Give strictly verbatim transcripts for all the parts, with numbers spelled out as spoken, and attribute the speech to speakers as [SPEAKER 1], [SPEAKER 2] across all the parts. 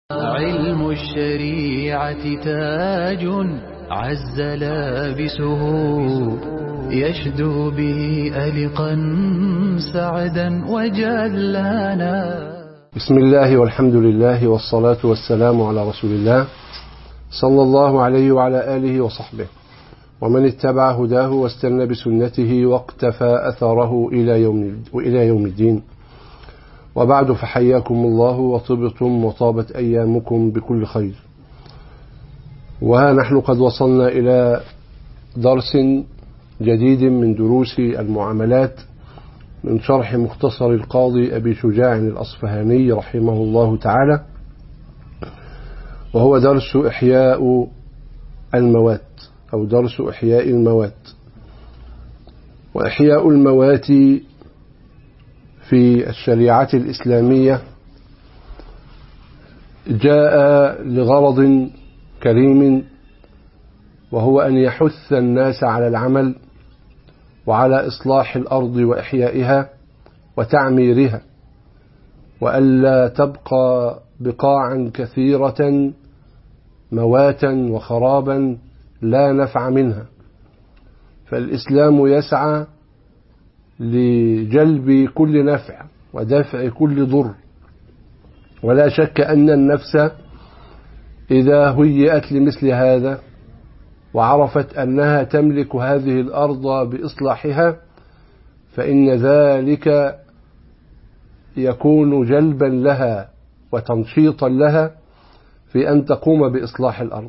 [SPEAKER 1] علم الشريعة تاج عز لابسه يشدو به ألقا سعدا وجلانا.
[SPEAKER 2] بسم الله والحمد لله والصلاة والسلام على رسول الله صلى الله عليه وعلى آله وصحبه ومن اتبع هداه واستنى بسنته واقتفى أثره إلى يوم وإلى يوم الدين. وبعد، فحياكم الله وطبتم وطابت أيامكم بكل خير. وها نحن قد وصلنا إلى درس جديد من دروس المعاملات من شرح مختصر القاضي أبي شجاع الأصفهاني رحمه الله تعالى، وهو درس إحياء الموات أو درس إحياء الموات. وإحياء الموات في الشريعة الإسلامية جاء لغرض كريم، وهو أن يحث الناس على العمل وعلى إصلاح الأرض وإحيائها وتعميرها، وألا تبقى بقاعا كثيرة مواتا وخرابا لا نفع منها. فالإسلام يسعى لجلب كل نفع ودفع كل ضر، ولا شك أن النفس إذا هيئت لمثل هذا وعرفت أنها تملك هذه الأرض بإصلاحها فإن ذلك يكون جلبا لها وتنشيطا لها في أن تقوم بإصلاح الأرض.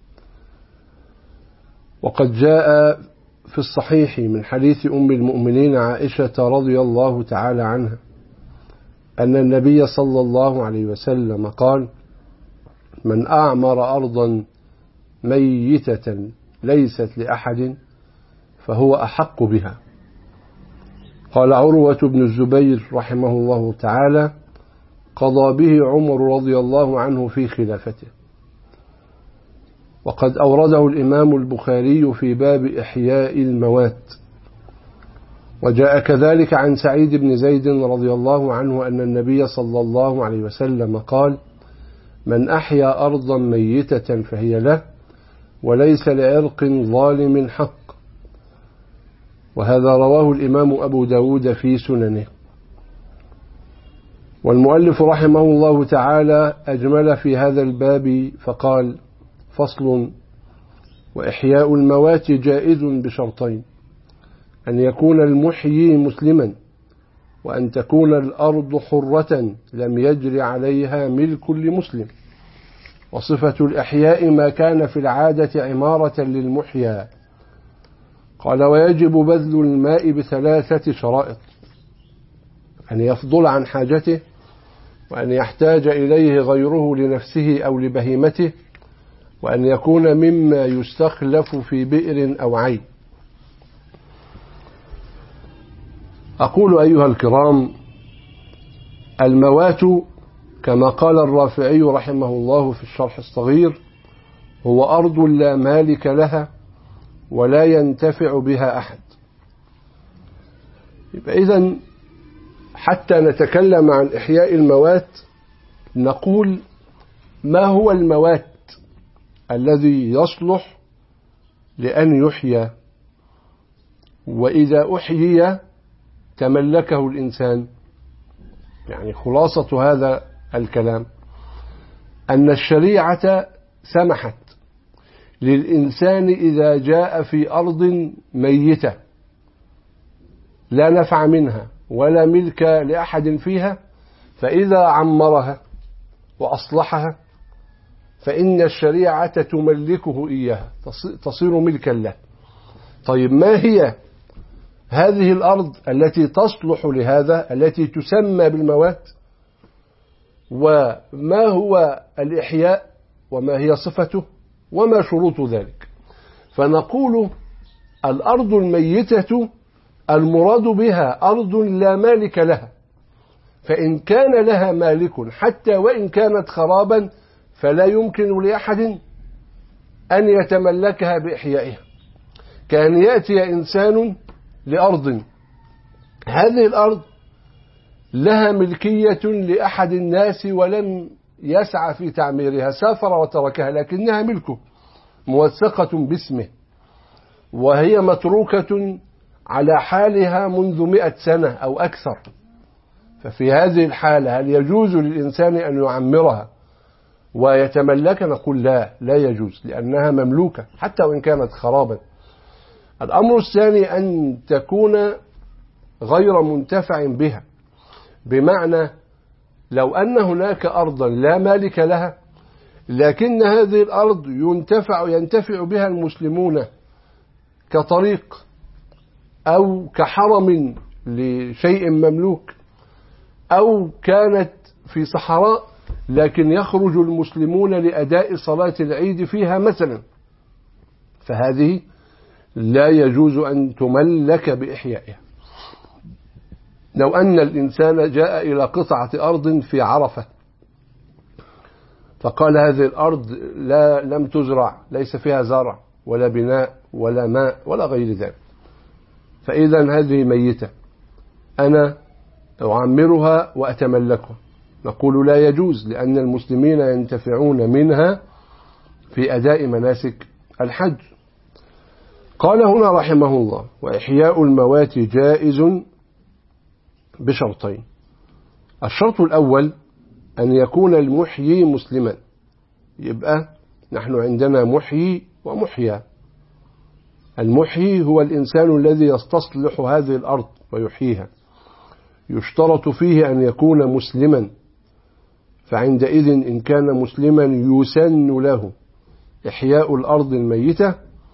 [SPEAKER 2] وقد جاء في الصحيح من حديث أم المؤمنين عائشة رضي الله تعالى عنها أن النبي صلى الله عليه وسلم قال: من أعمر أرضا ميتة ليست لأحد فهو أحق بها. قال عروة بن الزبير رحمه الله تعالى: قضى به عمر رضي الله عنه في خلافته. وقد أورده الإمام البخاري في باب إحياء الموات. وجاء كذلك عن سعيد بن زيد رضي الله عنه أن النبي صلى الله عليه وسلم قال: من أحيا أرضا ميتة فهي له وليس لعرق ظالم حق. وهذا رواه الإمام أبو داود في سننه. والمؤلف رحمه الله تعالى أجمل في هذا الباب فقال: فصل: وإحياء الموات جائز بشرطين: أن يكون المحيي مسلما، وأن تكون الأرض حرة لم يجر عليها ملك لمسلم. وصفة الإحياء ما كان في العادة عمارة للمحيا. قال: ويجب بذل الماء بثلاثة شرائط: أن يفضل عن حاجته، وأن يحتاج إليه غيره لنفسه أو لبهيمته، وأن يكون مما يستخلف في بئر أو عين. أقول أيها الكرام: الموات كما قال الرافعي رحمه الله في الشرح الصغير هو أرض لا مالك لها ولا ينتفع بها أحد. إذن حتى نتكلم عن إحياء الموات نقول: ما هو الموات الذي يصلح لأن يحيى؟ وإذا أحيي تملكه الإنسان. يعني خلاصة هذا الكلام أن الشريعة سمحت للإنسان إذا جاء في أرض ميتة لا نفع منها ولا ملك لأحد فيها، فإذا عمرها وأصلحها فإن الشريعة تملكه إياها، تصير ملكا له. طيب، ما هي هذه الأرض التي تصلح لهذا، التي تسمى بالموات؟ وما هو الإحياء؟ وما هي صفته؟ وما شروط ذلك؟ فنقول: الأرض الميتة المراد بها أرض لا مالك لها، فإن كان لها مالك حتى وإن كانت خرابا فلا يمكن لأحد أن يتملكها بإحيائها. كأن يأتي إنسان لأرض، هذه الأرض لها ملكية لأحد الناس ولم يسعى في تعميرها سافر وتركها، لكنها ملكه موثقة باسمه، وهي متروكة على حالها منذ مئة سنة أو أكثر. ففي هذه الحالة هل يجوز للإنسان أن يعمرها ويتملك؟ نقول لا، لا يجوز، لأنها مملوكة حتى وإن كانت خرابا. الأمر الثاني أن تكون غير منتفع بها، بمعنى لو أن هناك أرضا لا مالك لها، لكن هذه الأرض ينتفع ينتفع بها المسلمون كطريق أو كحرم لشيء مملوك، أو كانت في صحراء لكن يخرج المسلمون لأداء صلاة العيد فيها مثلا، فهذه لا يجوز أن تملك بإحيائها. لو أن الإنسان جاء إلى قطعة أرض في عرفة فقال هذه الأرض لا لم تزرع، ليس فيها زرع ولا بناء ولا ماء ولا غير ذلك، فإذا هذه ميتة، أنا أعمرها وأتملكها، نقول لا يجوز، لأن المسلمين ينتفعون منها في أداء مناسك الحج. قال هنا رحمه الله: وإحياء الموات جائز بشرطين. الشرط الأول أن يكون المحيي مسلما، يبقى نحن عندنا محيي ومحيا. المحيي هو الإنسان الذي يستصلح هذه الأرض ويحييها، يشترط فيه أن يكون مسلما، فعندئذ إن كان مسلما يسن له إحياء الأرض الميتة.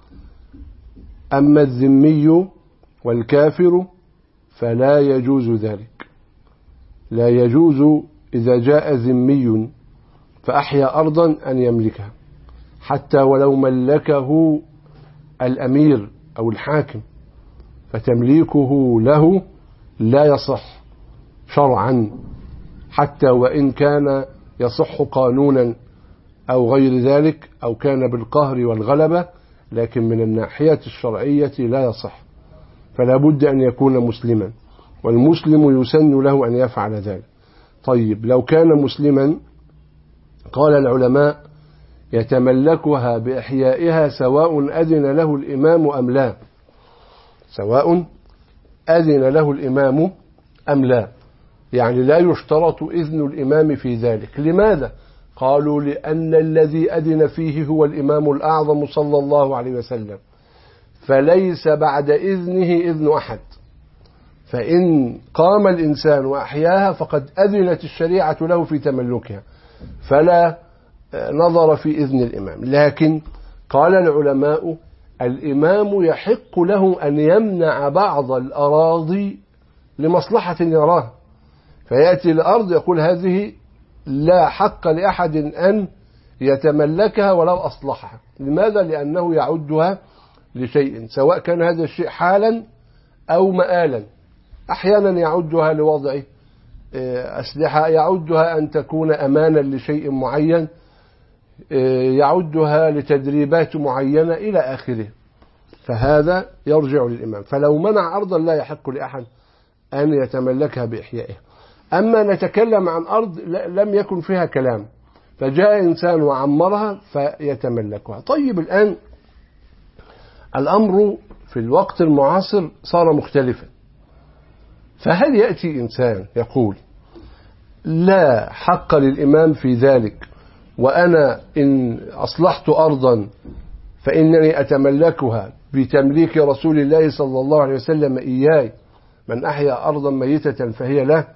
[SPEAKER 2] أما الذمي والكافر فلا يجوز ذلك، لا يجوز إذا جاء ذمي فأحيا أرضا أن يملكها، حتى ولو ملكه الأمير أو الحاكم، فتمليكه له لا يصح شرعا، حتى وإن كان يصح قانونا أو غير ذلك، أو كان بالقهر والغلبة، لكن من الناحية الشرعية لا يصح، فلا بد أن يكون مسلما، والمسلم يسن له أن يفعل ذلك. طيب لو كان مسلما، قال العلماء: يتملكها بإحيائها سواء أذن له الإمام أم لا، سواء أذن له الإمام أم لا، يعني لا يشترط إذن الإمام في ذلك. لماذا؟ قالوا: لأن الذي أذن فيه هو الإمام الأعظم صلى الله عليه وسلم، فليس بعد إذنه إذن أحد، فإن قام الإنسان وأحياها فقد أذنت الشريعة له في تملكها، فلا نظر في إذن الإمام. لكن قال العلماء: الإمام يحق له أن يمنع بعض الأراضي لمصلحة يراها، فيأتي الأرض يقول هذه لا حق لأحد أن يتملكها ولو أصلحها. لماذا؟ لأنه يعدها لشيء، سواء كان هذا الشيء حالا أو مآلا. أحيانا يعدها لوضع أسلحة، يعدها أن تكون أمانا لشيء معين، يعدها لتدريبات معينة إلى آخره، فهذا يرجع للإمام. فلو منع أرضا لا يحق لأحد أن يتملكها بإحيائها. أما نتكلم عن أرض لم يكن فيها كلام، فجاء إنسان وعمرها فيتملكها. طيب الآن الأمر في الوقت المعاصر صار مختلفا، فهل يأتي إنسان يقول لا حق للإمام في ذلك، وأنا إن أصلحت أرضا فإنني أتملكها بتمليك رسول الله صلى الله عليه وسلم إياي، من أحيا أرضا ميتة فهي له،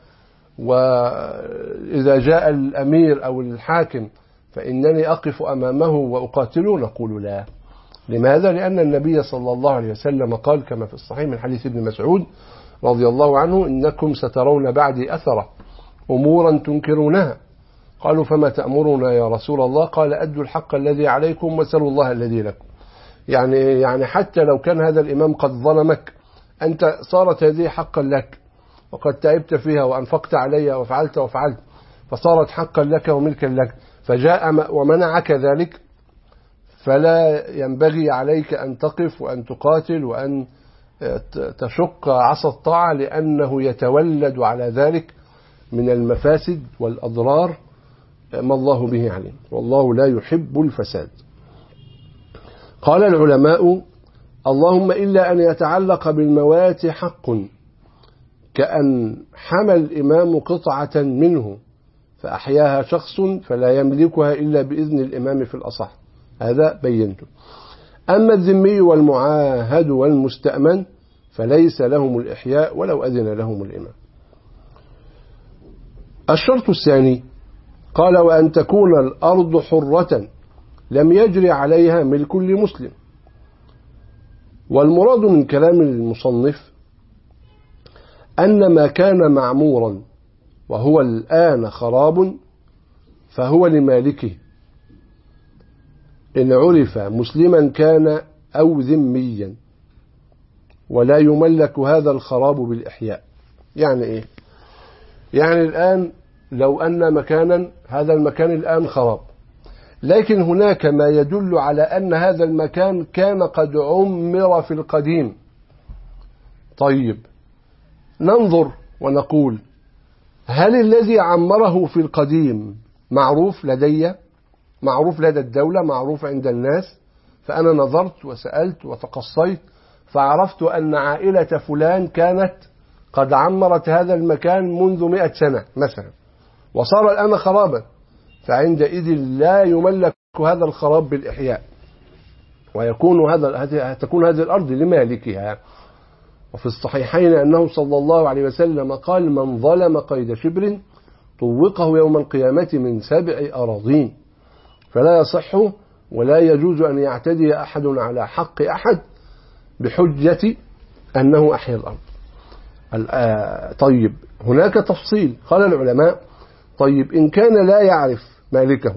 [SPEAKER 2] وإذا جاء الأمير أو الحاكم فإنني أقف أمامه وأقاتله؟ نقول لا. لماذا؟ لأن النبي صلى الله عليه وسلم قال كما في الصحيح من حديث ابن مسعود رضي الله عنه: إنكم سترون بعدي أثرة أمورا تنكرونها. قالوا: فما تأمرنا يا رسول الله؟ قال: أدوا الحق الذي عليكم وسلوا الله الذي لكم. يعني يعني حتى لو كان هذا الإمام قد ظلمك، أنت صارت هذه حقا لك، وقد تعبت فيها وأنفقت عليها وفعلت وفعلت، فصارت حقا لك وملكا لك، فجاء ومنعك ذلك، فلا ينبغي عليك أن تقف وأن تقاتل وأن تشق عصا الطاعة، لأنه يتولد على ذلك من المفاسد والأضرار ما الله به عليم، والله لا يحب الفساد. قال العلماء: اللهم إلا أن يتعلق بالموات حق، كأن حمل الإمام قطعة منه فأحياها شخص فلا يملكها إلا بإذن الإمام في الأصح، هذا بينته. أما الذمي والمعاهد والمستأمن فليس لهم الإحياء ولو أذن لهم الإمام. الشرط الثاني قال: وأن تكون الأرض حرة لم يجري عليها ملك لمسلم. والمراد من كلام المصنف أن ما كان معمورا وهو الآن خراب فهو لمالكه، إن عرف مسلما كان أو ذميا، ولا يملك هذا الخراب بالإحياء. يعني إيه؟ يعني الآن لو أن مكانا، هذا المكان الآن خراب، لكن هناك ما يدل على أن هذا المكان كان قد عمر في القديم. طيب، ننظر ونقول: هل الذي عمره في القديم معروف لدي، معروف لدى الدولة، معروف عند الناس؟ فأنا نظرت وسألت وتقصيت فعرفت أن عائلة فلان كانت قد عمرت هذا المكان منذ مئة سنة مثلا، وصار الآن خرابا، فعندئذ لا يملك هذا الخراب بالإحياء، ويكون هذا تكون هذه الأرض لمالكها. وفي الصحيحين أنه صلى الله عليه وسلم قال: من ظلم قيد شبر طوقه يوم القيامة من سبع أراضين. فلا يصح ولا يجوز أن يعتدي أحد على حق أحد بحجة أنه أحيا الأرض. طيب، هناك تفصيل. قال العلماء: طيب، إن كان لا يعرف مالكه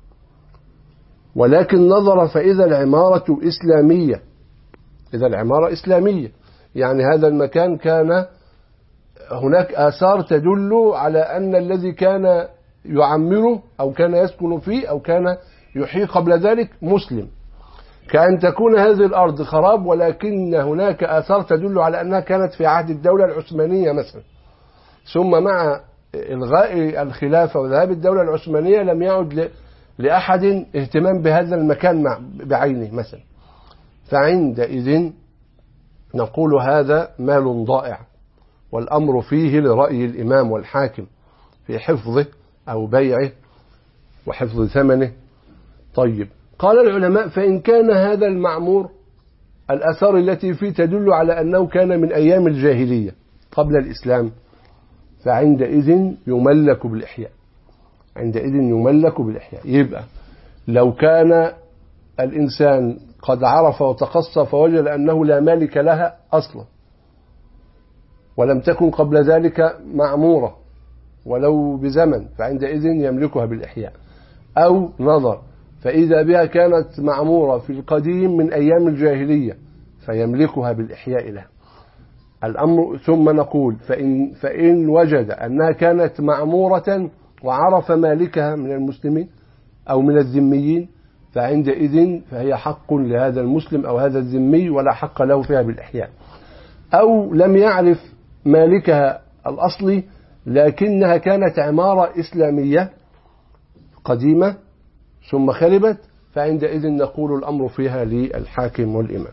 [SPEAKER 2] ولكن نظر فإذا العمارة إسلامية، إذا العمارة إسلامية، يعني هذا المكان كان هناك آثار تدل على أن الذي كان يعمره أو كان يسكن فيه أو كان يحيي قبل ذلك مسلم، كأن تكون هذه الأرض خراب ولكن هناك آثار تدل على أنها كانت في عهد الدولة العثمانية مثلا، ثم مع إلغاء الخلافة وذهاب الدولة العثمانية لم يعد لأحد اهتمام بهذا المكان بعينه مثلا، فعندئذ نقول هذا مال ضائع، والأمر فيه لرأي الإمام والحاكم في حفظه أو بيعه وحفظ ثمنه. طيب، قال العلماء: فإن كان هذا المعمور الأثار التي فيه تدل على أنه كان من أيام الجاهلية قبل الإسلام، فعندئذ يملك بالإحياء، عندئذ يملك بالإحياء. يبقى لو كان الإنسان قد عرف وتقصى فوجد أنه لا مالك لها أصلا ولم تكن قبل ذلك معمورة ولو بزمن، فعندئذ يملكها بالإحياء. أو نظر فإذا بها كانت معمورة في القديم من أيام الجاهلية فيملكها بالإحياء لها الأمر. ثم نقول: فإن, فإن وجد أنها كانت معمورة وعرف مالكها من المسلمين أو من الذميين، فعندئذ فهي حق لهذا المسلم أو هذا الذمي ولا حق له فيها بالإحياء. أو لم يعرف مالكها الأصلي لكنها كانت عمارة إسلامية قديمة ثم خربت، فعندئذ نقول الأمر فيها للحاكم والإمام.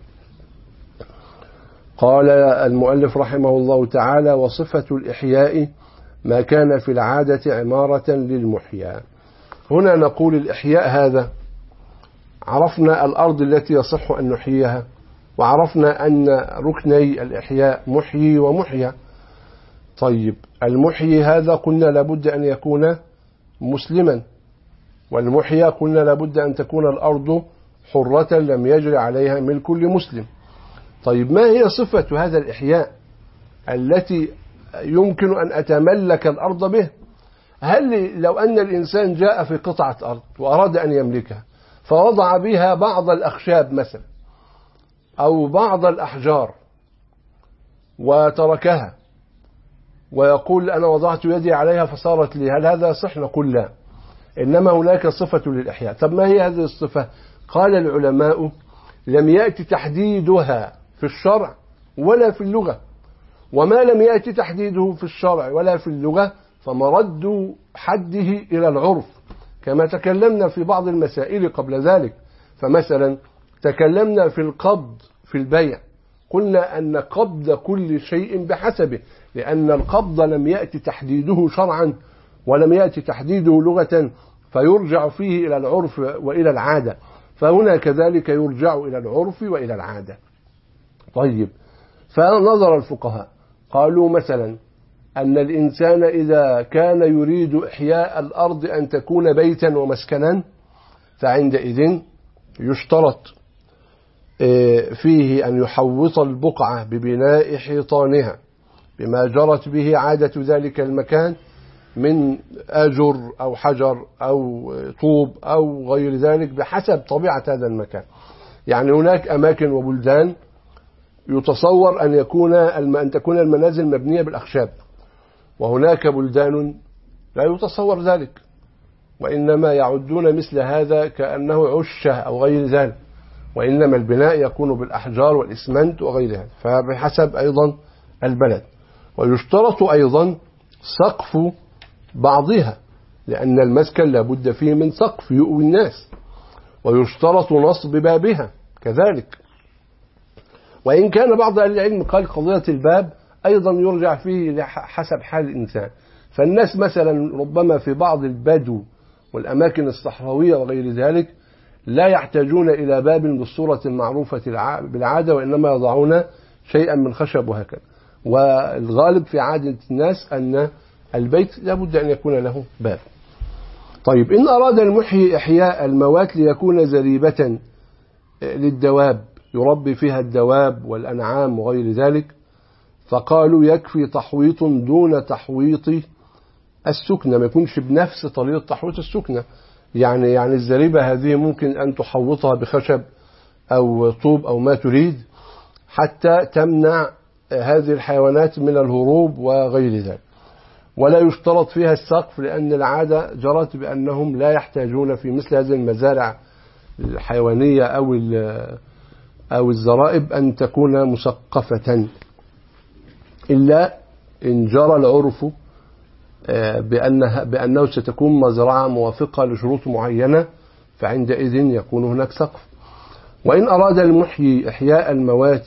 [SPEAKER 2] قال المؤلف رحمه الله تعالى: وصفة الإحياء ما كان في العادة عمارة للمحيا. هنا نقول الإحياء هذا عرفنا الأرض التي يصح أن نحييها، وعرفنا أن ركني الإحياء محيي ومحيا. طيب، المحيي هذا قلنا لابد أن يكون مسلما، والمحيا قلنا لابد أن تكون الأرض حرة لم يجري عليها ملك لمسلم. طيب، ما هي صفة هذا الإحياء التي يمكن أن أتملك الأرض به؟ هل لو أن الإنسان جاء في قطعة أرض وأراد أن يملكها فوضع بها بعض الأخشاب مثلا أو بعض الأحجار وتركها ويقول: أنا وضعت يدي عليها فصارت لي، هل هذا صح؟ نقول لا، إنما هناك صفة للإحياء. طب ما هي هذه الصفة؟ قال العلماء: لم يأتي تحديدها في الشرع ولا في اللغة، وما لم يأتي تحديده في الشرع ولا في اللغة فمرد حده إلى العرف، كما تكلمنا في بعض المسائل قبل ذلك. فمثلا تكلمنا في القبض في البيع، قلنا أن قبض كل شيء بحسبه، لأن القبض لم يأتي تحديده شرعا ولم يأتي تحديده لغة، فيرجع فيه إلى العرف وإلى العادة، فهنا كذلك يرجع إلى العرف وإلى العادة. طيب، فنظر الفقهاء قالوا مثلا أن الإنسان إذا كان يريد إحياء الأرض أن تكون بيتا ومسكنا، فعندئذ يشترط فيه أن يحوط البقعة ببناء حيطانها بما جرت به عادة ذلك المكان من أجر أو حجر أو طوب أو غير ذلك بحسب طبيعة هذا المكان. يعني هناك أماكن وبلدان يتصور أن يكون أن تكون المنازل مبنية بالأخشاب، وهناك بلدان لا يتصور ذلك، وإنما يعدون مثل هذا كأنه عشة أو غير ذلك، وإنما البناء يكون بالأحجار والإسمنت وغيرها، فبحسب أيضا البلد. ويشترط أيضا سقف بعضها، لأن المسكن لابد فيه من سقف يؤوي الناس، ويشترط نصب بابها كذلك. وإن كان بعض أهل العلم قال قضية الباب أيضا يرجع فيه حسب حال الإنسان، فالناس مثلا ربما في بعض البدو والأماكن الصحراوية وغير ذلك لا يحتاجون إلى باب بالصورة المعروفة بالعادة، وإنما يضعون شيئا من خشب وهكذا. والغالب في عادة الناس أن البيت لابد أن يكون له باب. طيب، إن أراد المحيي إحياء الموات ليكون زريبة للدواب يربي فيها الدواب والأنعام وغير ذلك، فقالوا يكفي تحويط دون تحويط السكنة، ما يكونش بنفس طريقة تحويط السكنة. يعني يعني الزريبة هذه ممكن أن تحوطها بخشب أو طوب أو ما تريد حتى تمنع هذه الحيوانات من الهروب وغير ذلك. ولا يشترط فيها السقف، لأن العادة جرت بأنهم لا يحتاجون في مثل هذه المزارع الحيوانية أو أو الزرائب أن تكون مسقفة، إلا إن جرى العرف بأنها بأنه ستكون مزرعة موافقة لشروط معينة، فعندئذ يكون هناك سقف. وإن أراد المحيي إحياء الموات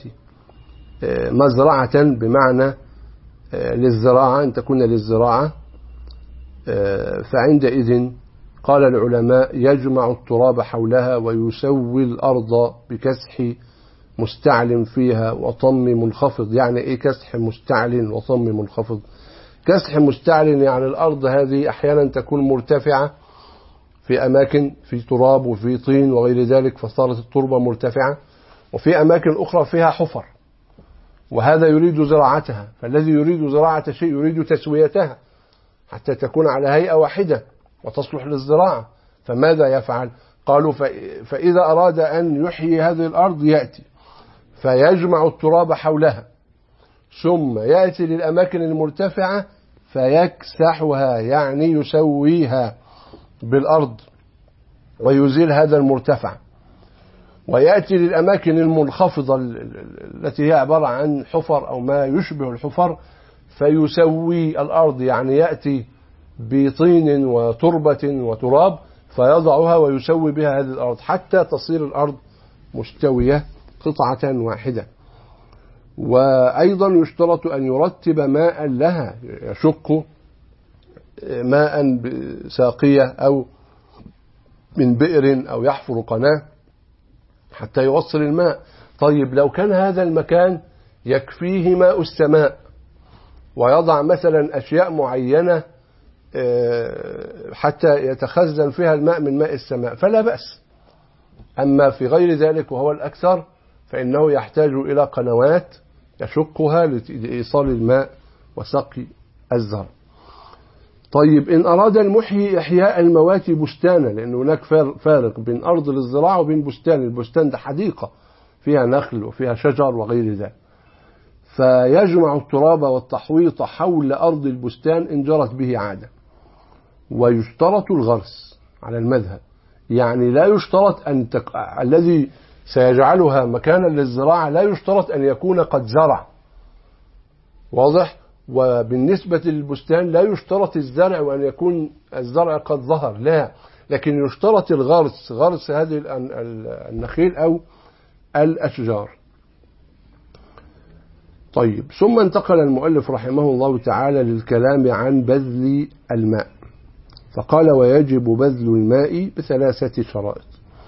[SPEAKER 2] مزرعة بمعنى للزراعة أن تكون للزراعة، فعندئذ قال العلماء يجمع التراب حولها ويسوي الأرض بكسح مستعل فيها وطم منخفض. يعني إيه كسح مستعل وطم منخفض؟ كسح مستعل يعني الأرض هذه أحيانا تكون مرتفعة في أماكن في تراب وفي طين وغير ذلك، فصارت التربة مرتفعة، وفي أماكن أخرى فيها حفر، وهذا يريد زراعتها. فالذي يريد زراعة شيء يريد تسويتها حتى تكون على هيئة واحدة وتصلح للزراعة، فماذا يفعل؟ قالوا فإذا أراد أن يحيي هذه الأرض يأتي فيجمع التراب حولها، ثم يأتي للأماكن المرتفعة فيكسحها، يعني يسويها بالأرض ويزيل هذا المرتفع، ويأتي للأماكن المنخفضة التي هي عبارة عن حفر أو ما يشبه الحفر فيسوي الأرض، يعني يأتي بطين وتربة وتراب فيضعها ويسوي بها هذه الأرض حتى تصير الأرض مستوية قطعة واحدة. وأيضا يشترط أن يرتب ماء لها، يشق ماء ساقية أو من بئر أو يحفر قناة حتى يوصل الماء. طيب، لو كان هذا المكان يكفيه ماء السماء ويضع مثلا أشياء معينة حتى يتخزن فيها الماء من ماء السماء فلا بأس. أما في غير ذلك وهو الأكثر فإنه يحتاج إلى قنوات يشقها لإيصال الماء وسقي الزرع. طيب، إن أراد المحيي إحياء الموات بستانا، لأن هناك فارق بين أرض للزراعة وبين بستان. البستان ده حديقة فيها نخل وفيها شجر وغير ذلك، فيجمع التراب والتحويط حول أرض البستان إن جرت به عادة. ويشترط الغرس على المذهب، يعني لا يشترط أن تك... الذي سيجعلها مكانا للزراعة لا يشترط أن يكون قد زرع، واضح؟ وبالنسبة للبستان لا يشترط الزرع وأن يكون الزرع قد ظهر، لا، لكن يشترط الغرس، غرس هذه النخيل أو الأشجار. طيب، ثم انتقل المؤلف رحمه الله تعالى للكلام عن بذل الماء، فقال: ويجب بذل الماء بثلاثة شرائط.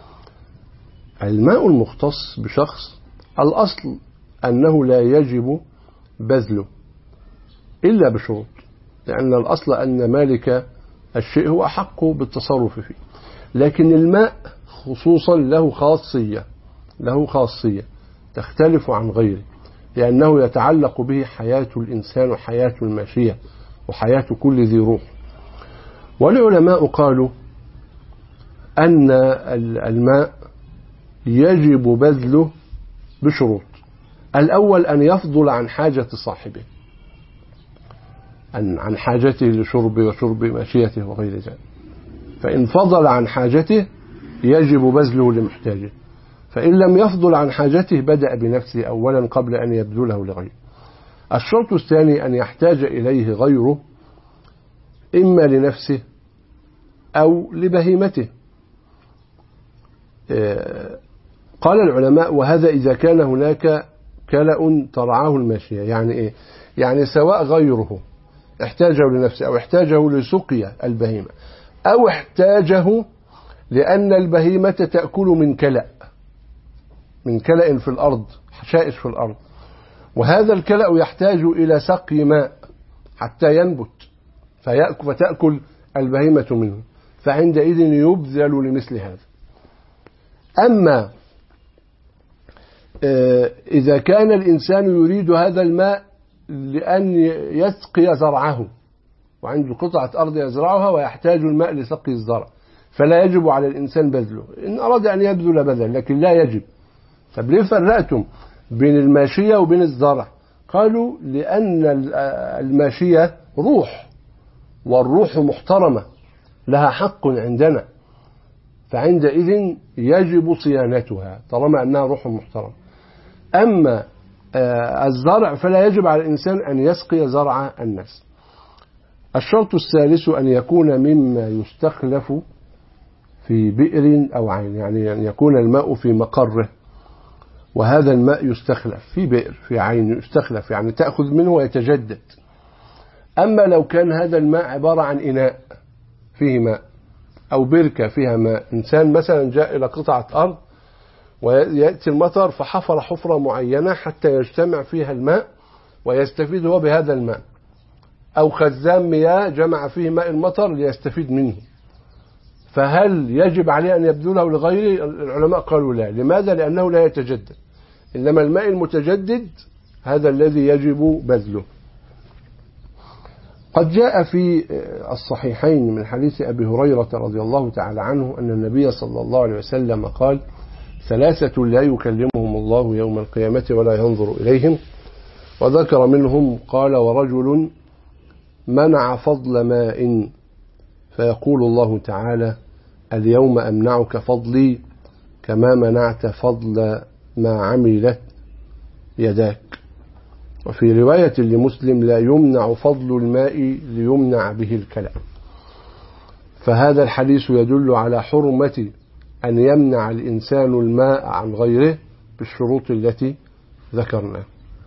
[SPEAKER 2] الماء المختص بشخص الأصل أنه لا يجب بذله إلا بشروط، لأن الأصل أن مالك الشيء هو أحق بالتصرف فيه. لكن الماء خصوصا له خاصية له خاصية تختلف عن غيره، لأنه يتعلق به حياة الإنسان وحياة الماشية وحياة كل ذي روح. والعلماء قالوا أن الماء يجب بذله بشروط. الأول أن يفضل عن حاجة صاحبه، عن حاجته لشرب وشرب ماشيته وغير ذلك. فإن فضل عن حاجته يجب بذله لمحتاجه، فإن لم يفضل عن حاجته بدأ بنفسه أولا قبل أن يبذله لغيره. الشرط الثاني أن يحتاج إليه غيره، إما لنفسه أو لبهيمته. قال العلماء: وهذا إذا كان هناك كلأ ترعاه الماشية. يعني إيه؟ يعني سواء غيره احتاجه لنفسه أو احتاجه لسقيا البهيمة أو احتاجه لأن البهيمة تأكل من كلأ من كلأ في الأرض، حشائش في الأرض، وهذا الكلأ يحتاج إلى سقي ماء حتى ينبت فتأكل البهيمة منه، فعندئذ يبذل لمثل هذا. أما إذا كان الإنسان يريد هذا الماء لأن يسقي زرعه، وعنده قطعة أرض يزرعها ويحتاج الماء لسقي الزرع، فلا يجب على الإنسان بذله. إن أراد أن يبذل بذل، لكن لا يجب. طب ليه فرقتم بين الماشية وبين الزرع؟ قالوا: لأن الماشية روح، والروح محترمة لها حق عندنا، فعندئذ يجب صيانتها طالما أنها روح محترمة. أما الزرع فلا يجب على الإنسان أن يسقي زرع الناس. الشرط الثالث أن يكون مما يستخلف في بئر أو عين، يعني أن يكون الماء في مقره، وهذا الماء يستخلف في بئر في عين، يستخلف يعني تأخذ منه ويتجدد. أما لو كان هذا الماء عبارة عن إناء فيه ماء أو بركة فيها ماء، إنسان مثلا جاء إلى قطعة أرض ويأتي المطر فحفر حفرة معينة حتى يجتمع فيها الماء ويستفيد هو بهذا الماء، أو خزان مياه جمع فيه ماء المطر ليستفيد منه، فهل يجب عليه أن يبذله لغيره؟ العلماء قالوا لا. لماذا؟ لأنه لا يتجدد، إنما الماء المتجدد هذا الذي يجب بذله. قد جاء في الصحيحين من حديث أبي هريرة رضي الله تعالى عنه أن النبي صلى الله عليه وسلم قال: ثلاثة لا يكلمهم الله يوم القيامة ولا ينظر إليهم، وذكر منهم قال: ورجل منع فضل ماء فيقول الله تعالى: اليوم أمنعك فضلي كما منعت فضل ما عملت يداك. وفي رواية لمسلم: لا يمنع فضل الماء ليمنع به الكلام. فهذا الحديث يدل على حرمة أن يمنع الإنسان الماء عن غيره بالشروط التي ذكرنا.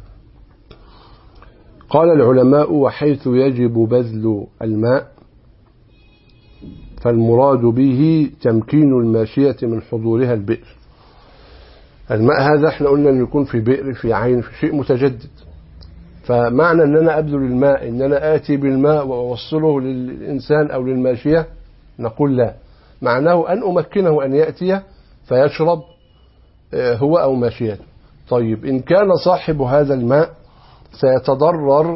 [SPEAKER 2] قال العلماء: وحيث يجب بذل الماء فالمراد به تمكين الماشية من حضورها البئر. الماء هذا احنا قلنا أن يكون في بئر في عين في شيء متجدد، فمعنى أن أنا أبذل الماء أن أنا آتي بالماء وأوصله للإنسان أو للماشية؟ نقول لا، معناه أن أمكنه أن يأتي فيشرب هو أو ماشيته. طيب، إن كان صاحب هذا الماء سيتضرر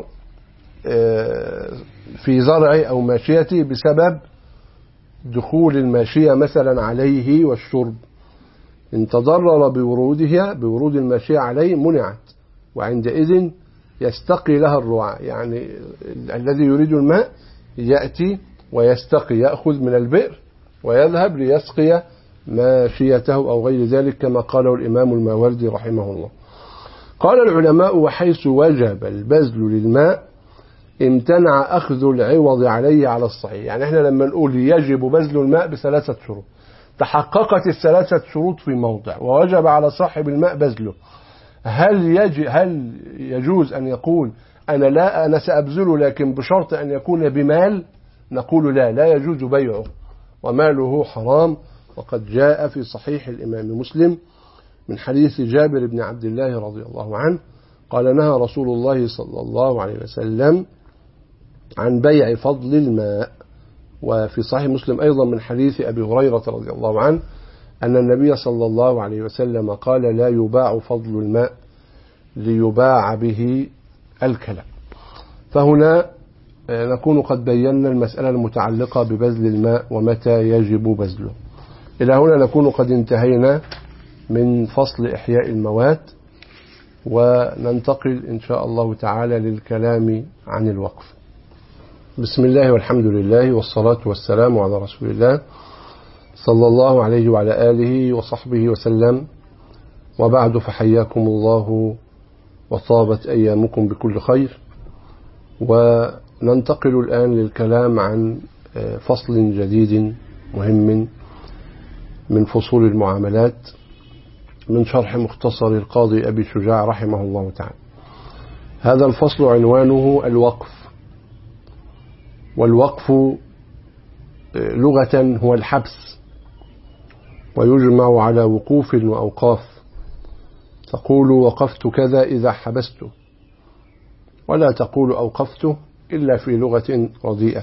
[SPEAKER 2] في زرعه أو ماشيته بسبب دخول الماشية مثلا عليه والشرب، إن تضرر بورودها بورود الماشية عليه منعت، وعندئذ يستقي لها الرعاة. يعني الذي يريد الماء يأتي ويستقي، يأخذ من البئر ويذهب ليسقي ماشيته أو غير ذلك، كما قاله الإمام الماوردي رحمه الله. قال العلماء: وحيث وجب البذل للماء امتنع أخذ العوض عليه على الصحيح. يعني احنا لما نقول يجب بذل الماء بثلاثة شروط، تحققت الثلاثة شروط في موضع ووجب على صاحب الماء بذله، هل يجي هل يجوز أن يقول أنا لا أنا سأبذله لكن بشرط أن يكون بمال؟ نقول لا، لا يجوز بيعه وماله حرام. وقد جاء في صحيح الإمام مسلم من حديث جابر بن عبد الله رضي الله عنه قال نهى رسول الله صلى الله عليه وسلم عن بيع فضل الماء. وفي صحيح مسلم أيضا من حديث أبي هريرة رضي الله عنه أن النبي صلى الله عليه وسلم قال لا يباع فضل الماء ليباع به الكلى. فهنا نكون قد بينا المسألة المتعلقة ببذل الماء ومتى يجب بذله. إلى هنا نكون قد انتهينا من فصل إحياء الموات، وننتقل إن شاء الله تعالى للكلام عن الوقف. بسم الله والحمد لله والصلاة والسلام على رسول الله صلى الله عليه وعلى آله وصحبه وسلم، وبعد، فحياكم الله وطابت أيامكم بكل خير. وننتقل الآن للكلام عن فصل جديد مهم من فصول المعاملات من شرح مختصر القاضي أبي شجاع رحمه الله تعالى. هذا الفصل عنوانه الوقف. والوقف لغة هو الحبس، ويجمع على وقوف وأوقاف. تقول وقفت كذا إذا حبسته، ولا تقول أوقفته إلا في لغة رديئة.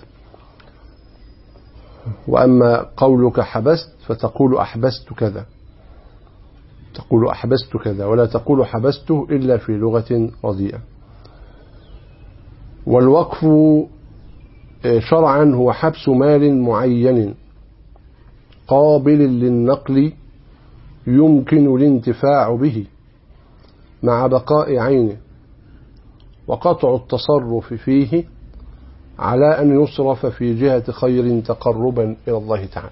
[SPEAKER 2] وأما قولك حبست فتقول أحبست كذا، تقول أحبست كذا، ولا تقول حبسته إلا في لغة رديئة. والوقف شرعا هو حبس مال معين قابل للنقل يمكن الانتفاع به مع بقاء عينه، وقطع التصرف فيه على أن يصرف في جهة خير تقربا إلى الله تعالى.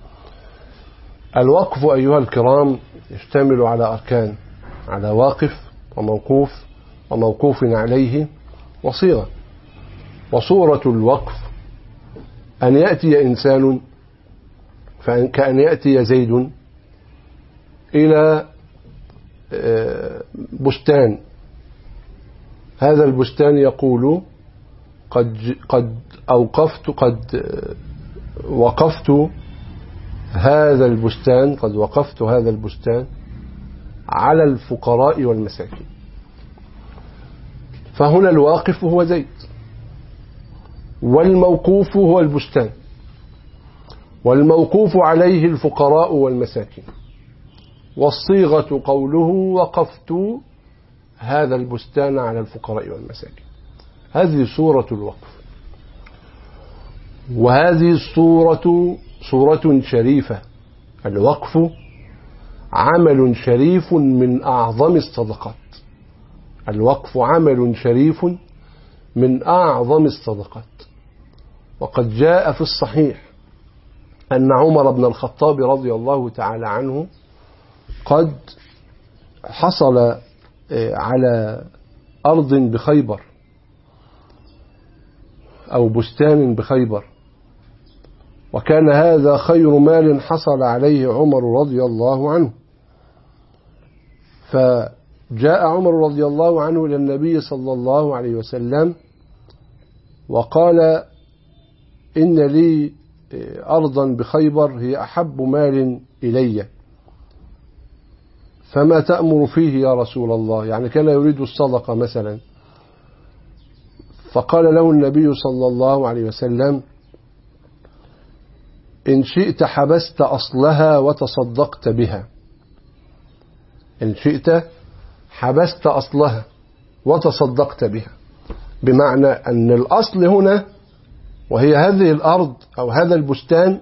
[SPEAKER 2] الوقف أيها الكرام يشتمل على أركان: على واقف وموقوف وموقوف عليه وصيغة. وصورة الوقف أن يأتي إنسان كأن يأتي زيد إلى بستان، هذا البستان يقول قد قد أوقفت قد وقفت هذا البستان قد وقفت هذا البستان على الفقراء والمساكين. فهنا الواقف هو زيد، والموقوف هو البستان، والموقوف عليه الفقراء والمساكين. والصيغة قوله وقفت هذا البستان على الفقراء والمساكين. هذه صورة الوقف، وهذه الصورة صورة شريفة. الوقف عمل شريف من أعظم الصدقات. الوقف عمل شريف من أعظم الصدقات. وقد جاء في الصحيح أن عمر بن الخطاب رضي الله تعالى عنه قد حصل على أرض بخيبر أو بستان بخيبر، وكان هذا خير مال حصل عليه عمر رضي الله عنه. فجاء عمر رضي الله عنه إلى النبي صلى الله عليه وسلم وقال إن لي أرضا بخيبر هي أحب مال إلي، فما تأمر فيه يا رسول الله؟ يعني كان يريد الصدقة مثلا. فقال له النبي صلى الله عليه وسلم إن شئت حبست أصلها وتصدقت بها. إن شئت حبست أصلها وتصدقت بها، بمعنى أن الأصل هنا وهي هذه الأرض أو هذا البستان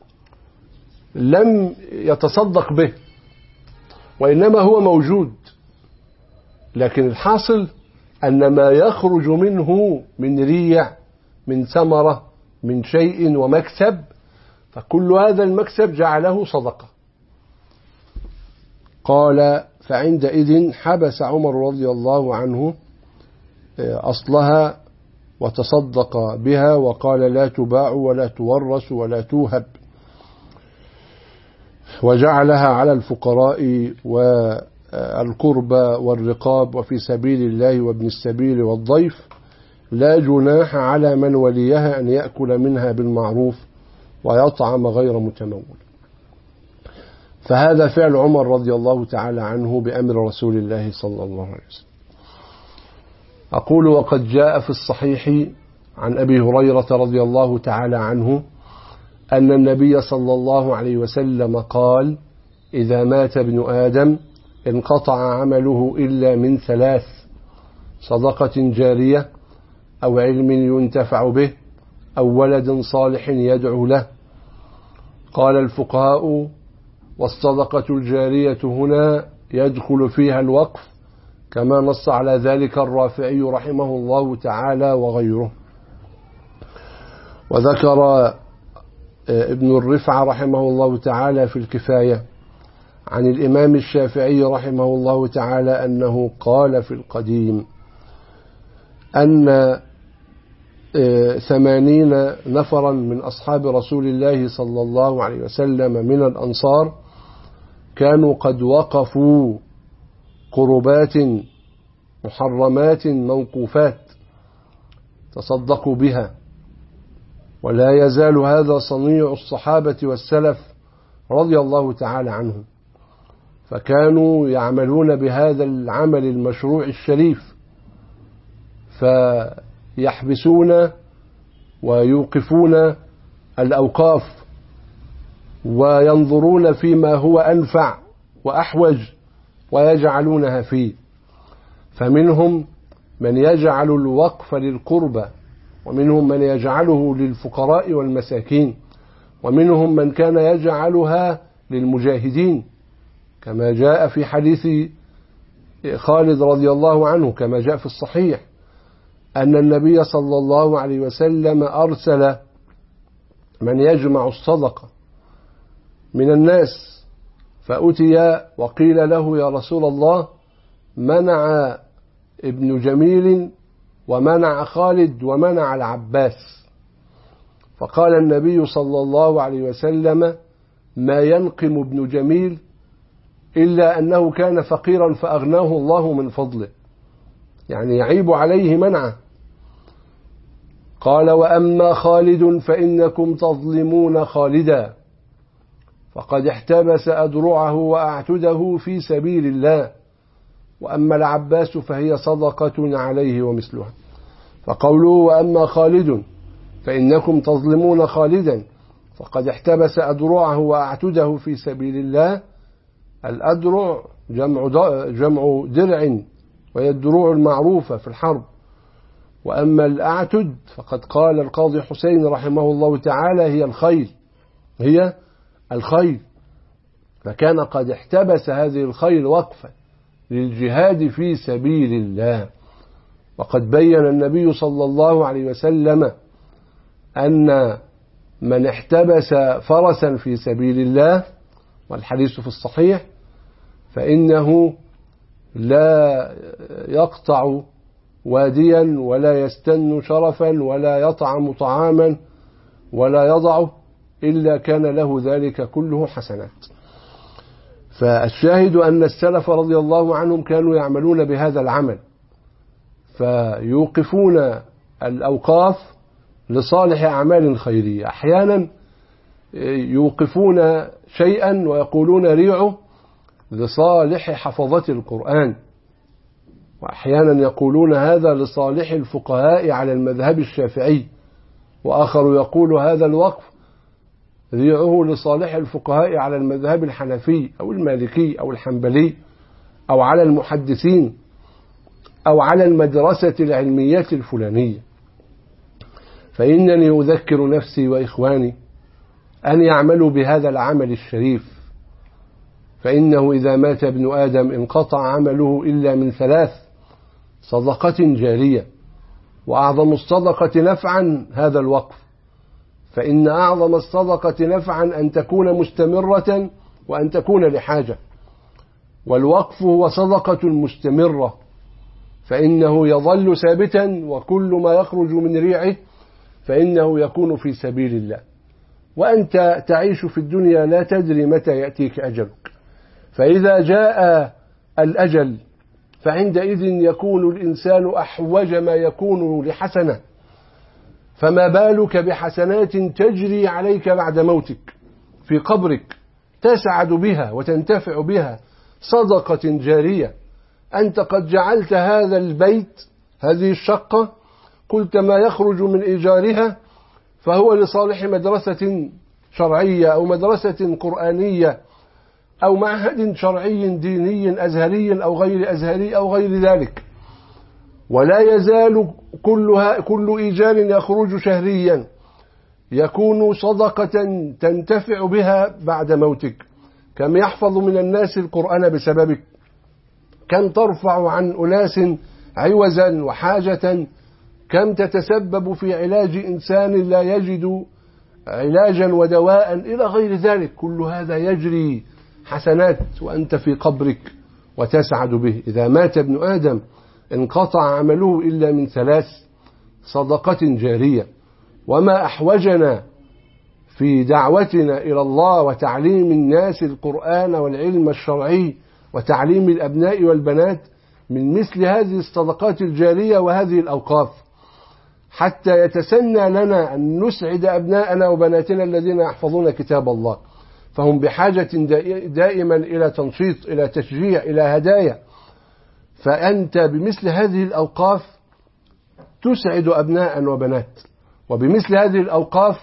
[SPEAKER 2] لم يتصدق به، وإنما هو موجود، لكن الحاصل أن ما يخرج منه من ريع، من ثمرة، من شيء ومكسب، فكل هذا المكسب جعله صدقة. قال فعندئذ حبس عمر رضي الله عنه أصلها وتصدق بها وقال لا تباع ولا تورث ولا توهب، وجعلها على الفقراء والقربى والرقاب وفي سبيل الله وابن السبيل والضيف، لا جناح على من وليها أن يأكل منها بالمعروف ويطعم غير متمول. فهذا فعل عمر رضي الله تعالى عنه بأمر رسول الله صلى الله عليه وسلم. أقول وقد جاء في الصحيح عن أبي هريرة رضي الله تعالى عنه أن النبي صلى الله عليه وسلم قال: إذا مات ابن آدم انقطع عمله إلا من ثلاث: صدقة جارية، أو علم ينتفع به، أو ولد صالح يدعو له. قال الفقهاء: والصدقة الجارية هنا يدخل فيها الوقف، كما نص على ذلك الرافعي رحمه الله تعالى وغيره. وذكر ابن الرفع رحمه الله تعالى في الكفاية عن الإمام الشافعي رحمه الله تعالى أنه قال في القديم أن ثمانين نفرا من أصحاب رسول الله صلى الله عليه وسلم من الأنصار كانوا قد وقفوا قربات محرمات موقوفات تصدقوا بها، ولا يزال هذا صنيع الصحابة والسلف رضي الله تعالى عنهم، فكانوا يعملون بهذا العمل المشروع الشريف، فيحبسون ويوقفون الأوقاف وينظرون فيما هو أنفع وأحوج ويجعلونها فيه. فمنهم من يجعل الوقف للقربى، ومنهم من يجعله للفقراء والمساكين، ومنهم من كان يجعلها للمجاهدين، كما جاء في حديث خالد رضي الله عنه كما جاء في الصحيح أن النبي صلى الله عليه وسلم أرسل من يجمع الصدقة من الناس، فأتي وقيل له: يا رسول الله، منع ابن جميل ومنع خالد ومنع العباس. فقال النبي صلى الله عليه وسلم: ما ينقم ابن جميل إلا أنه كان فقيرا فأغناه الله من فضله، يعني يعيب عليه منعه. قال: وأما خالد فإنكم تظلمون خالدا، فقد احتبس أدرعه وأعتده في سبيل الله، وأما العباس فهي صدقة عليه ومثلها. فقوله: وأما خالد فإنكم تظلمون خالدا، فقد احتبس أدرعه وأعتده في سبيل الله. الأدرع جمع جمع درع، وهي الدروع المعروفة في الحرب. وأما الأعتد فقد قال القاضي حسين رحمه الله تعالى: هي الخيل، هي الخيل. فكان قد احتبس هذه الخيل وقفا للجهاد في سبيل الله. وقد بين النبي صلى الله عليه وسلم أن من احتبس فرسا في سبيل الله، والحديث في الصحيح، فإنه لا يقطع واديا ولا يستن شرفا ولا يطعم طعاما ولا يضعه إلا كان له ذلك كله حسنات. فالشاهد أن السلف رضي الله عنهم كانوا يعملون بهذا العمل، فيوقفون الأوقاف لصالح أعمال خيرية. أحيانا يوقفون شيئا ويقولون ريعوا لصالح حفظة القرآن، وأحيانا يقولون هذا لصالح الفقهاء على المذهب الشافعي، وآخر يقول هذا الوقف ريعه لصالح الفقهاء على المذهب الحنفي أو المالكي أو الحنبلي، أو على المحدثين، أو على المدرسة العلمية الفلانية. فإنني أذكر نفسي وإخواني أن يعملوا بهذا العمل الشريف، فإنه إذا مات ابن آدم انقطع عمله إلا من ثلاث: صدقة جارية، وأعظم الصدقة نفعا هذا الوقف، فإن أعظم الصدقة نفعا أن تكون مستمرة وأن تكون لحاجة، والوقف هو صدقة مستمرة، فإنه يظل ثابتا، وكل ما يخرج من ريعه فإنه يكون في سبيل الله. وأنت تعيش في الدنيا لا تدري متى يأتيك أجلك، فإذا جاء الأجل فعندئذ يكون الإنسان أحوج ما يكون لحسنة، فما بالك بحسنات تجري عليك بعد موتك في قبرك تسعد بها وتنتفع بها، صدقة جارية. أنت قد جعلت هذا البيت، هذه الشقة، قلت ما يخرج من إيجارها فهو لصالح مدرسة شرعية أو مدرسة قرآنية أو معهد شرعي ديني أزهري أو غير أزهري أو غير ذلك، ولا يزال كلها كل إيجار يخرج شهريا يكون صدقة تنتفع بها بعد موتك. كم يحفظ من الناس القرآن بسببك، كم ترفع عن أناس عوزا وحاجة، كم تتسبب في علاج إنسان لا يجد علاجا ودواء إلى غير ذلك. كل هذا يجري حسنات وأنت في قبرك وتسعد به. إذا مات ابن آدم انقطع عمله إلا من ثلاث: صدقة جارية. وما أحوجنا في دعوتنا إلى الله وتعليم الناس القرآن والعلم الشرعي وتعليم الأبناء والبنات من مثل هذه الصدقات الجارية وهذه الأوقاف، حتى يتسنى لنا أن نسعد أبناءنا وبناتنا الذين يحفظون كتاب الله، فهم بحاجة دائما إلى تنشيط، إلى تشجيع، إلى هدايا. فأنت بمثل هذه الأوقاف تسعد أبناء وبنات، وبمثل هذه الأوقاف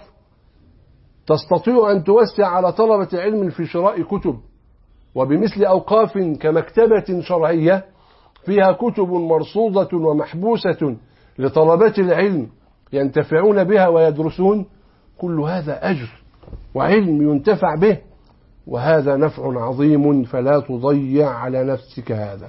[SPEAKER 2] تستطيع أن توسع على طلبة علم في شراء كتب، وبمثل أوقاف كمكتبة شرعية فيها كتب مرصودة ومحبوسة لطلبة العلم ينتفعون بها ويدرسون. كل هذا أجر وعلم ينتفع به، وهذا نفع عظيم، فلا تضيع على نفسك هذا.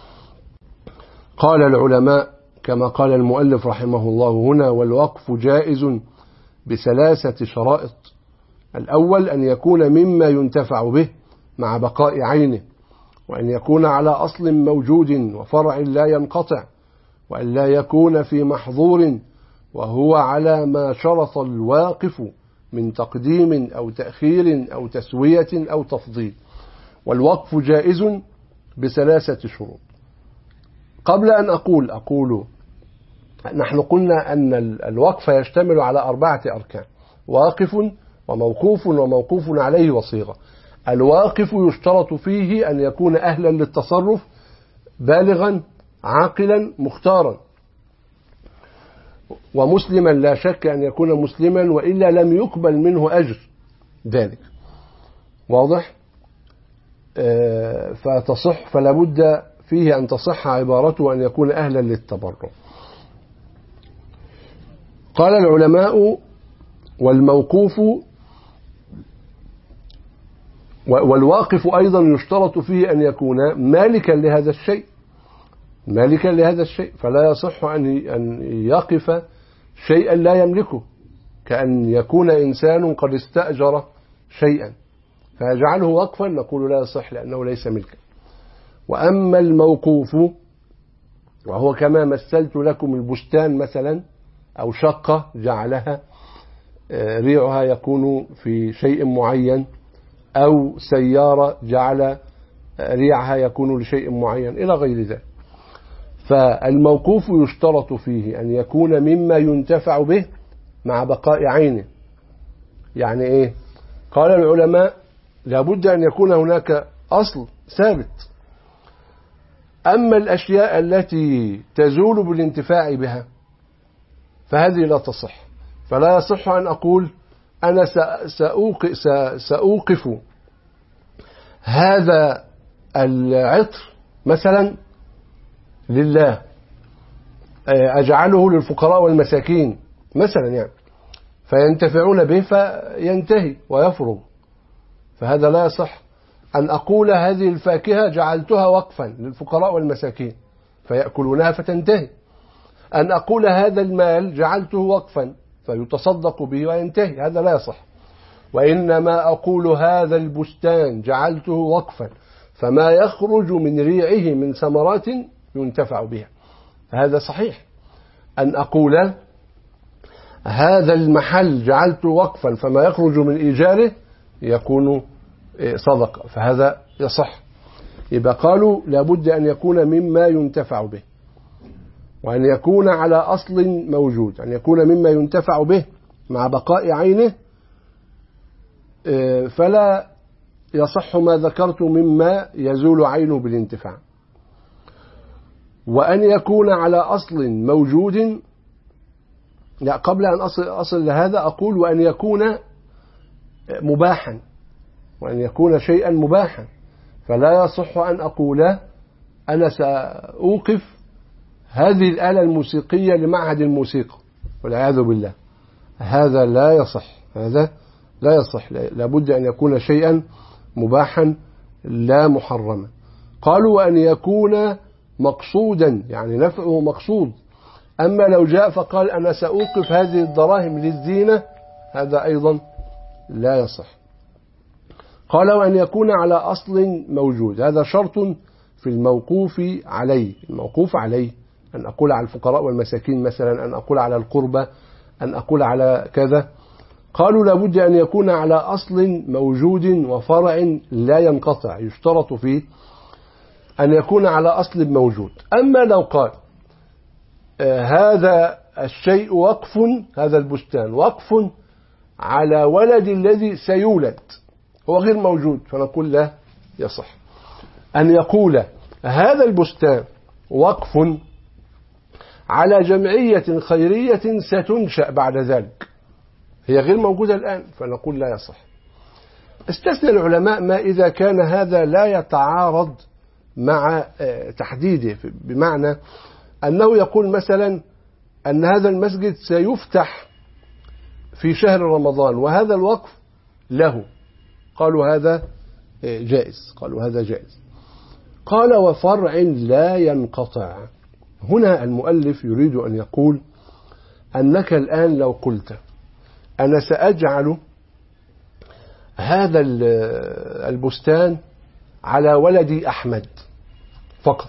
[SPEAKER 2] قال العلماء كما قال المؤلف رحمه الله هنا: والوقف جائز بثلاثة شرائط. الأول أن يكون مما ينتفع به مع بقاء عينه، وأن يكون على أصل موجود وفرع لا ينقطع، وأن لا يكون في محظور وهو على ما شرط الواقف من تقديم أو تأخير أو تسوية أو تفضيل. والوقف جائز بثلاثة شروط. قبل أن أقول أقول نحن قلنا أن الوقف يشتمل على أربعة أركان: واقف وموقوف وموقوف عليه وصيغة. الواقف يشترط فيه أن يكون أهلا للتصرف، بالغا عاقلا مختارا، ومسلما لا شك أن يكون مسلما، وإلا لم يقبل منه أجر ذلك. واضح؟ فتصح فلا بد فيه أن تصح عبارته أن يكون أهلا للتبرع. قال العلماء: والموقوف والواقف أيضا يشترط فيه أن يكون مالكا لهذا الشيء، مالكا لهذا الشيء، فلا يصح أن يقف شيئا لا يملكه، كأن يكون إنسان قد استأجر شيئا فيجعله وقفا، نقول لا يصح لأنه ليس ملكا. وأما الموقوف وهو كما مثلت لكم البستان مثلا، أو شقة جعلها ريعها يكون في شيء معين، أو سيارة جعل ريعها يكون لشيء معين إلى غير ذلك. فالموقوف يشترط فيه أن يكون مما ينتفع به مع بقاء عينه. يعني إيه؟ قال العلماء: لابد أن يكون هناك أصل ثابت. أما الأشياء التي تزول بالانتفاع بها فهذه لا تصح. فلا يصح أن أقول أنا سأوقف هذا العطر مثلا لله، أجعله للفقراء والمساكين مثلا يعني، فينتفعون به فينتهي ويفرغ، فهذا لا يصح. أن أقول هذه الفاكهة جعلتها وقفا للفقراء والمساكين فيأكلونها فتنتهي. أن أقول هذا المال جعلته وقفا فيتصدق به وينتهي، هذا لا يصح. وإنما أقول هذا البستان جعلته وقفا، فما يخرج من ريعه من ثمرات ينتفع بها. هذا صحيح. أن أقول هذا المحل جعلته وقفا فما يخرج من إيجاره يكون صدقة، فهذا يصح. يبقى قالوا لابد أن يكون مما ينتفع به، وأن يكون على أصل موجود، أن يكون مما ينتفع به مع بقاء عينه، فلا يصح ما ذكرت مما يزول عينه بالانتفاع. وأن يكون على أصل موجود، لا قبل أن أصل, أصل لهذا أقول وأن يكون مباحا، وأن يكون شيئا مباحا، فلا يصح أن أقول أنا سأوقف هذه الآلة الموسيقية لمعهد الموسيقى والعياذ بالله، هذا لا يصح، هذا لا يصح، لابد أن يكون شيئا مباحا لا محرما. قالوا وأن يكون مقصودا، يعني نفعه مقصود. أما لو جاء فقال أنا سأوقف هذه الدراهم للزينة، هذا أيضا لا يصح. قال وأن يكون على أصل موجود، هذا شرط في الموقوف عليه. الموقوف عليه أن أقول على الفقراء والمساكين مثلا، أن أقول على القربة، أن أقول على كذا. قالوا لابد أن يكون على أصل موجود وفرع لا ينقطع، يشترط فيه أن يكون على أصل موجود. أما لو قال آه هذا الشيء وقف، هذا البستان وقف على ولد الذي سيولد، هو غير موجود، فنقول لا يصح. أن يقول هذا البستان وقف على جمعية خيرية ستنشأ بعد ذلك، هي غير موجودة الآن، فنقول لا يصح. استثنى العلماء ما إذا كان هذا لا يتعارض مع تحديده، بمعنى أنه يقول مثلا أن هذا المسجد سيفتح في شهر رمضان وهذا الوقف له، قالوا هذا جائز، قالوا هذا جائز. قال وفرع لا ينقطع. هنا المؤلف يريد أن يقول أنك الآن لو قلت أنا سأجعل هذا البستان على ولدي أحمد فقط،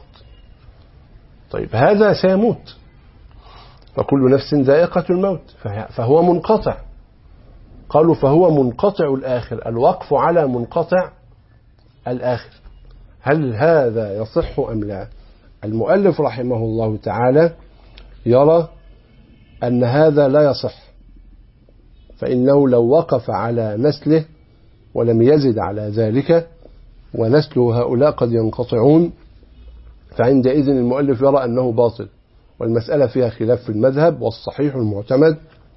[SPEAKER 2] طيب هذا سيموت، فكل نفس ذائقة الموت، فهو منقطع. قالوا فهو منقطع الآخر، الوقف على منقطع الآخر. هل هذا يصح أم لا؟ المؤلف رحمه الله تعالى يرى أن هذا لا يصح، فإنه لو وقف على نسله ولم يزد على ذلك ونسل هؤلاء قد ينقطعون، فعندئذ المؤلف يرى أنه باطل، والمسألة فيها خلاف في المذهب، والصحيح المعتمد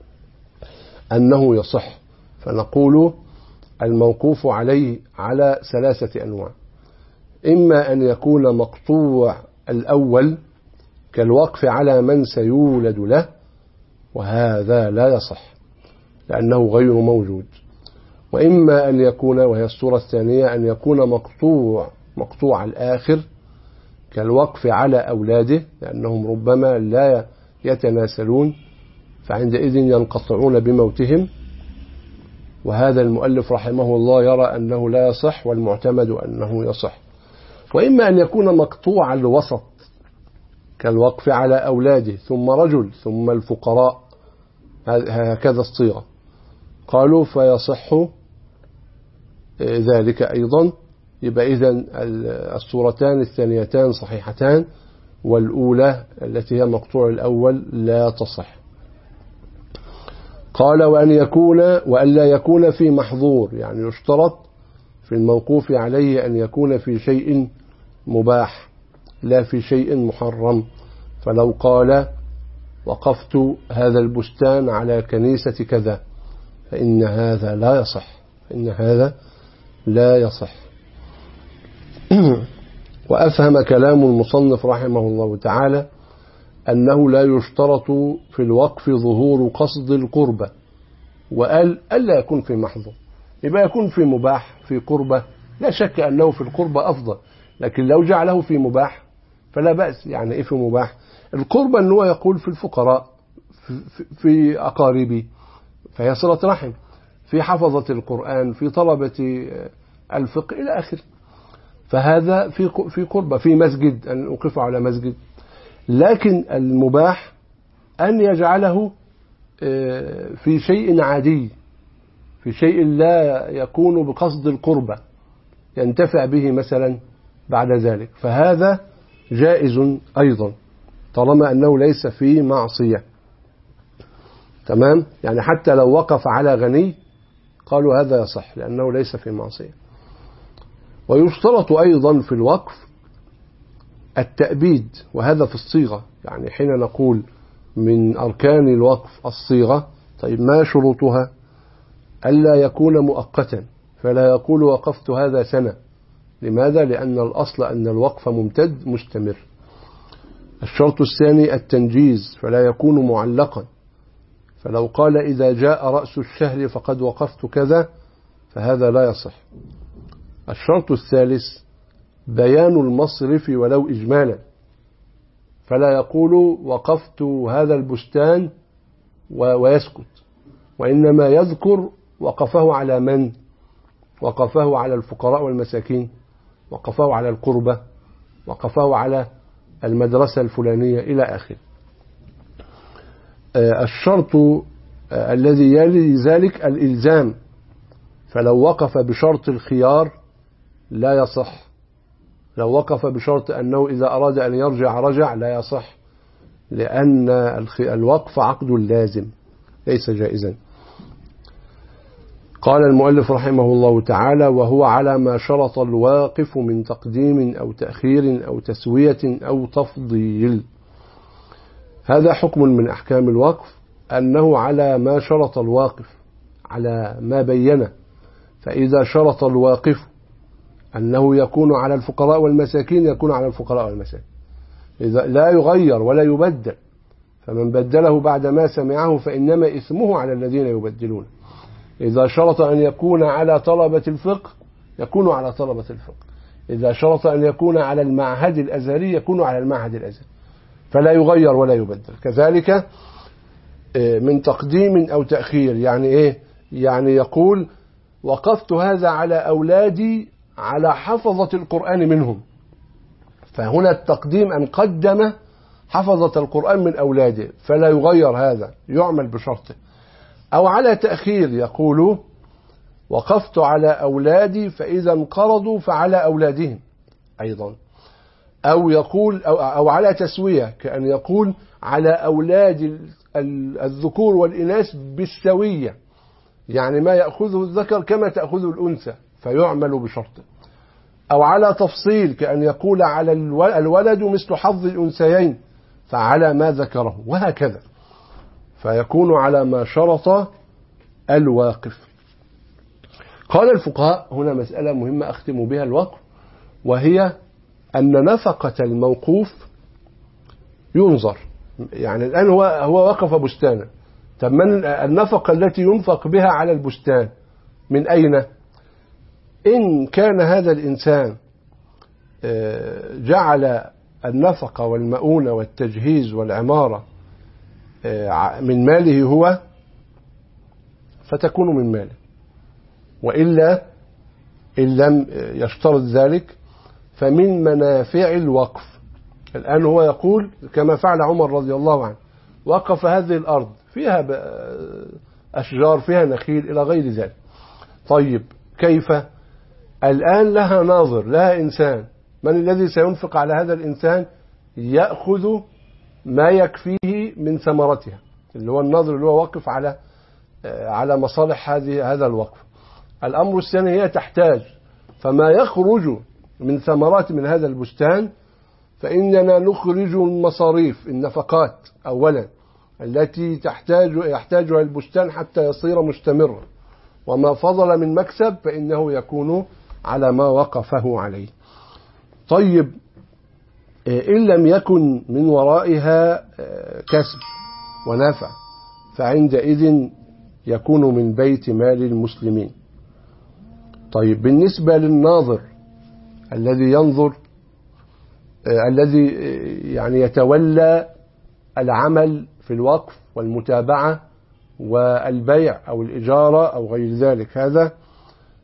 [SPEAKER 2] أنه يصح. فنقول الموقوف عليه على ثلاثة أنواع: إما أن يكون مقطوع الأول كالوقف على من سيولد له، وهذا لا يصح لأنه غير موجود. وإما أن يكون، وهي الصورة الثانية، أن يكون مقطوع مقطوع الآخر كالوقف على أولاده، لأنهم ربما لا يتناسلون، فعندئذ ينقطعون بموتهم، وهذا المؤلف رحمه الله يرى أنه لا يصح، والمعتمد أنه يصح. وإما أن يكون مقطوع الوسط كالوقف على أولاده ثم رجل ثم الفقراء، هكذا الصيغة، قالوا فيصح ذلك أيضا. يبقى إذن الصورتان الثانيتان صحيحتان، والأولى التي هي مقطوع الأول لا تصح. قال وأن يكون وأن لا يكون في محظور، يعني يشترط في الموقوف عليه أن يكون في شيء مباح لا في شيء محرم. فلو قال وقفت هذا البستان على كنيسة كذا، فإن هذا لا يصح، فإن هذا لا يصح. وأفهم كلام المصنف رحمه الله تعالى أنه لا يشترط في الوقف ظهور قصد القربة، وقال ألا يكون في محظور، يبقى يكون في مباح في قربة، لا شك أنه في القربة أفضل، لكن لو جعله في مباح فلا بأس. يعني إيه في مباح؟ القربة أنه يقول في الفقراء، في, في أقاربي، فهي صلة رحم، في حفظة القرآن، في طلبة الفقه إلى آخر، فهذا في في قربة، في مسجد أن أوقف على مسجد. لكن المباح أن يجعله في شيء عادي، في شيء لا يكون بقصد القربة ينتفع به مثلا بعد ذلك، فهذا جائز أيضا طالما أنه ليس فيه معصية. تمام؟ يعني حتى لو وقف على غني قالوا هذا يصح لأنه ليس فيه معصية. ويشترط أيضا في الوقف التأبيد، وهذا في الصيغة، يعني حين نقول من أركان الوقف الصيغة، طيب ما شروطها؟ ألا يكون مؤقتا، فلا يقول وقفت هذا سنة. لماذا؟ لأن الأصل أن الوقف ممتد مستمر. الشرط الثاني التنجيز، فلا يكون معلقا، فلو قال إذا جاء رأس الشهر فقد وقفت كذا فهذا لا يصح. الشرط الثالث بيان المصرف ولو إجمالا، فلا يقول وقفت هذا البستان ويسكت، وإنما يذكر وقفه على من؟ وقفه على الفقراء والمساكين، وقفه على القربة، وقفه على المدرسة الفلانية إلى آخره. الشرط الذي يلي ذلك الإلزام، فلو وقف بشرط الخيار لا يصح، لو وقف بشرط أنه إذا أراد أن يرجع رجع لا يصح، لأن الوقف عقد لازم ليس جائزا. قال المؤلف رحمه الله تعالى: وهو على ما شرط الواقف من تقديم أو تأخير أو تسوية أو تفضيل. هذا حكم من أحكام الوقف، أنه على ما شرط الواقف، على ما بينه. فإذا شرط الواقف أنه يكون على الفقراء والمساكين يكون على الفقراء والمساكين، إذا لا يغير ولا يبدل، فمن بدله بعد ما سمعه فإنما إثمه على الذين يبدلون. إذا شرط أن يكون على طلبة الفقه يكون على طلبة الفقه، إذا شرط أن يكون على المعهد الأزهري يكون على المعهد الأزهري، فلا يغير ولا يبدل. كذلك من تقديم أو تأخير، يعني إيه؟ يعني يقول وقفت هذا على أولادي على حفظة القرآن منهم، فهنا التقديم أن قدم حفظة القرآن من أولاده، فلا يغير، هذا يعمل بشرطه. أو على تأخير، يقول وقفت على أولادي فإذا انقرضوا فعلى أولادهم أيضا. أو يقول أو, أو على تسوية، كأن يقول على أولاد الذكور والإناث بالسوية، يعني ما يأخذه الذكر كما تأخذه الأنثى، فيعمل بشرطه. أو على تفصيل، كأن يقول على الولد مثل حظ الأنثيين فعلى ما ذكره، وهكذا، فيكون على ما شرط الواقف. قال الفقهاء هنا مسألة مهمة أختم بها الوقف، وهي أن نفقة الموقوف ينظر. يعني الآن هو هو وقف بستانا، طب من النفقة التي ينفق بها على البستان من أين؟ إن كان هذا الإنسان جعل النفقة والمؤونة والتجهيز والعمارة من ماله هو فتكون من ماله، وإلا إن لم يشترط ذلك فمن منافع الوقف. الآن هو يقول كما فعل عمر رضي الله عنه، وقف هذه الأرض فيها أشجار فيها نخيل إلى غير ذلك. طيب كيف؟ الآن لها ناظر، لها إنسان، من الذي سينفق على هذا الإنسان؟ يأخذ ما يكفيه من ثمرتها، اللي هو الناظر اللي هو واقف على على مصالح هذه هذا الوقف. الأمر الثاني هي تحتاج، فما يخرج من ثمرات من هذا البستان فإننا نخرج المصاريف النفقات أولا التي تحتاج يحتاجها البستان حتى يصير مستمرا، وما فضل من مكسب فإنه يكون على ما وقفه عليه. طيب إن لم يكن من ورائها كسب ونفع فعندئذ يكون من بيت مال المسلمين. طيب بالنسبة للناظر الذي ينظر الذي يعني يتولى العمل في الوقف والمتابعة والبيع أو الإجارة أو غير ذلك، هذا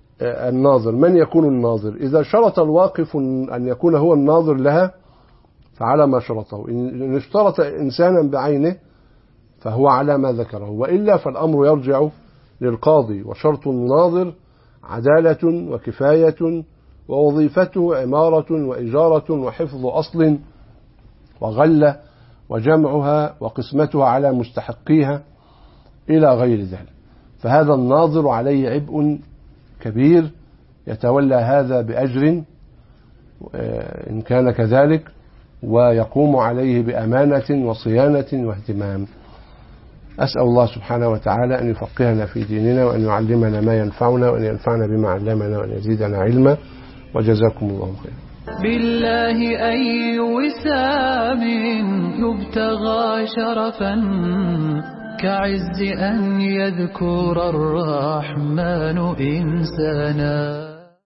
[SPEAKER 2] الناظر. من يكون الناظر؟ إذا شرط الواقف أن يكون هو الناظر لها فعلى ما شرطه. إن اشترط إنسانا بعينه فهو على ما ذكره، وإلا فالأمر يرجع للقاضي. وشرط الناظر عدالة وكفاية، ووظيفته عمارة وإجارة وحفظ أصل وغلة وجمعها وقسمتها على مستحقيها إلى غير ذلك. فهذا الناظر عليه عبء كبير يتولى هذا بأجر إن كان كذلك، ويقوم عليه بأمانة وصيانة واهتمام. أسأل الله سبحانه وتعالى أن يفقهنا في ديننا، وأن يعلمنا ما ينفعنا، وأن ينفعنا بما علمنا، وأن يزيدنا علما. وجزاكم الله خيرا.
[SPEAKER 1] بالله أي وسام يبتغى شرفا كعز أن يذكر الرحمن إنسانا.